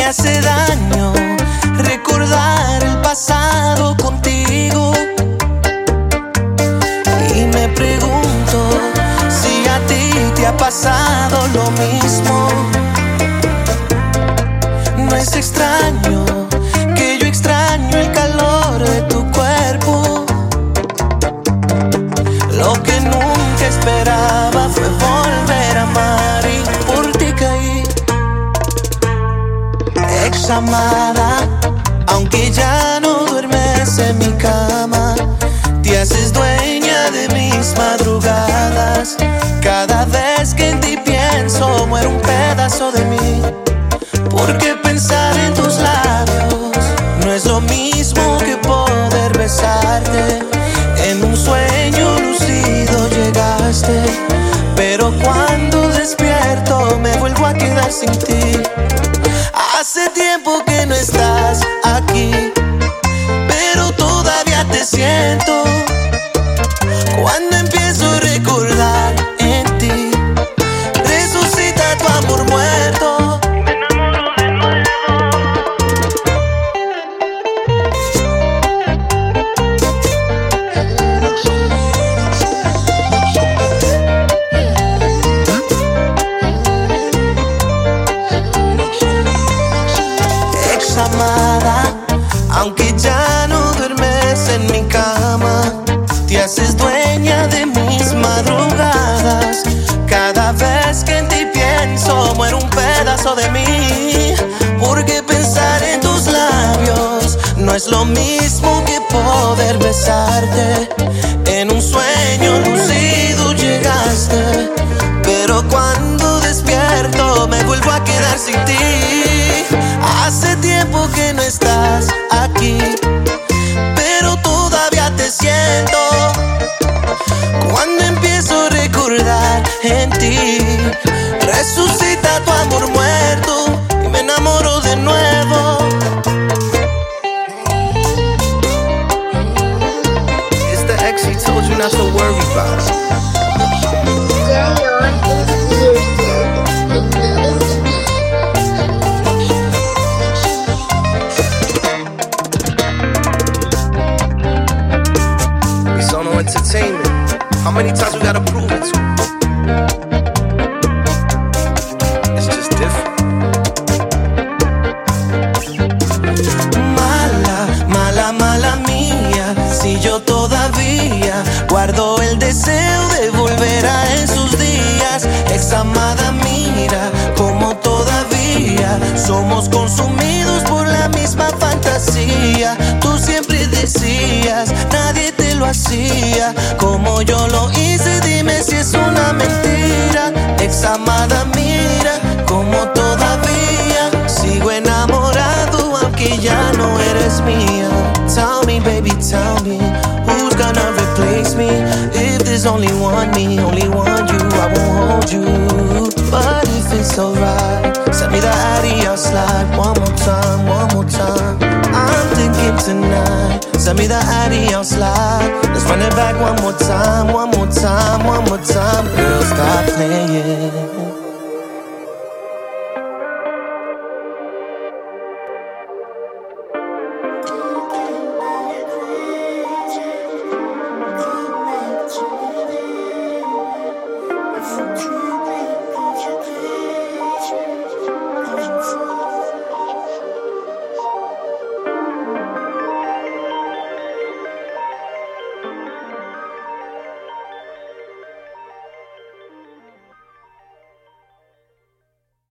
hace daño recordar el pasado contigo. Y me pregunto si a ti te ha pasado lo mismo. No es extraño que yo extraño el calor de tu cuerpo. Lo que nunca esperaba fue volver a amar y por ti caí. Ex amada, aunque ya no duermes en mi cama, te haces dueña de mis madrugadas. Cada vez que en ti pienso, muere un pedazo de mí. Porque pensar en tus labios no es lo mismo que poder besarte. En un sueño lucido llegaste, pero cuando despierto me vuelvo a quedar sin ti. Hace tiempo que no estás aquí, pero todavía te siento. Cuando empiezo a recordar en ti, resucita tu amor muerto. Me enamoro de nuevo. Ex amada, aunque ya no duermes en mi cama, te haces dueña de mis madrugadas. Cada vez que en ti pienso, muere un pedazo de mí. Porque pensar en tus labios no es lo mismo que poder besarte. En un sueño lucido llegaste, pero cuando despierto me vuelvo a quedar sin ti. Hace tiempo que no estás aquí, pero todavía te siento. Cuando empiezo a recordar en ti, resucita tu amor muerto y me enamoro de nuevo. It's the ex he told you not to worry about. Entertainment. How many times we gotta prove it to? It's just different. Mala, mala, mala mía, si yo todavía guardo el deseo de volver a esos días. Ex amada, mira como todavía somos consumidos por la misma fantasía. Tú siempre decías, nadie te lo hacía como yo lo hice, dime si es una mentira. Ex amada, mira como todavía sigo enamorado aunque ya no eres mía. Tell me baby, tell me, who's gonna replace me? If there's only one me, only one you, I won't hold you. But if it's alright, send me the adios slide one more time, one more time. I'm thinking tonight, send me the adios slide. Let's run it back one more time, one more time, one more time. Girl, stop playing.